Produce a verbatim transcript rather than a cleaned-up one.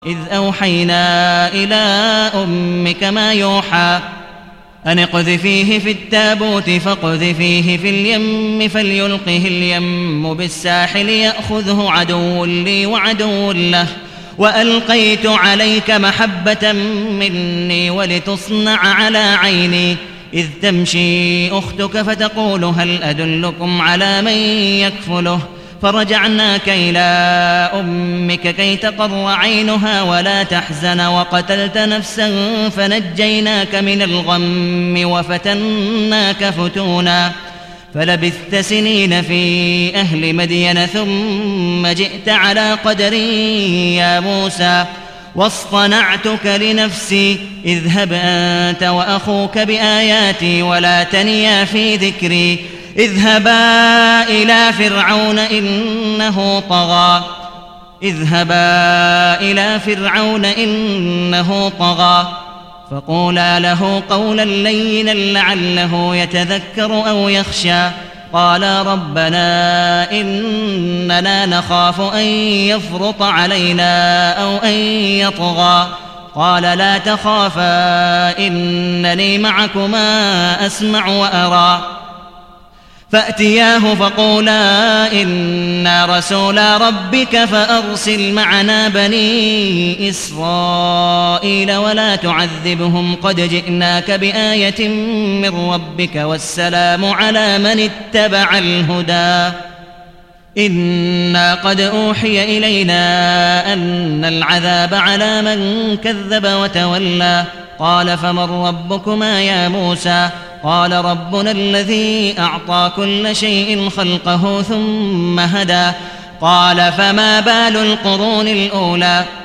إذ أوحينا إلى أمك ما يوحى أن اقذفيه في التابوت فاقذفيه في اليم فليلقه اليم بالساحل يأخذه عدو لي وعدو له وألقيت عليك محبة مني ولتصنع على عيني إذ تمشي أختك فتقول هل أدلكم على من يكفله فرجعناك إلى أمك كي تقر عينها ولا تحزن وقتلت نفسا فنجيناك من الغم وفتناك فتونا فلبثت سنين في أهل مدين ثم جئت على قدر يا موسى واصطنعتك لنفسي اذهب أنت وأخوك بآياتي ولا تنيا في ذكري اذهبا إلى فرعون إنه طغى اذهبا إلى فرعون إنه طغى فقولا له قولا لينا لعله يتذكر أو يخشى قالا ربنا إننا نخاف أن يفرط علينا أو أن يطغى قال لا تخافا إنني معكما أسمع وأرى فأتياه فقولا إنا رسولا ربك فأرسل معنا بني إسرائيل ولا تعذبهم قد جئناك بآية من ربك والسلام على من اتبع الهدى إنا قد أوحي إلينا أن العذاب على من كذب وتولى قال فمن ربكما يا موسى قال ربنا الذي أعطى كل شيء خلقه ثم هدى قال فما بال القرون الأولى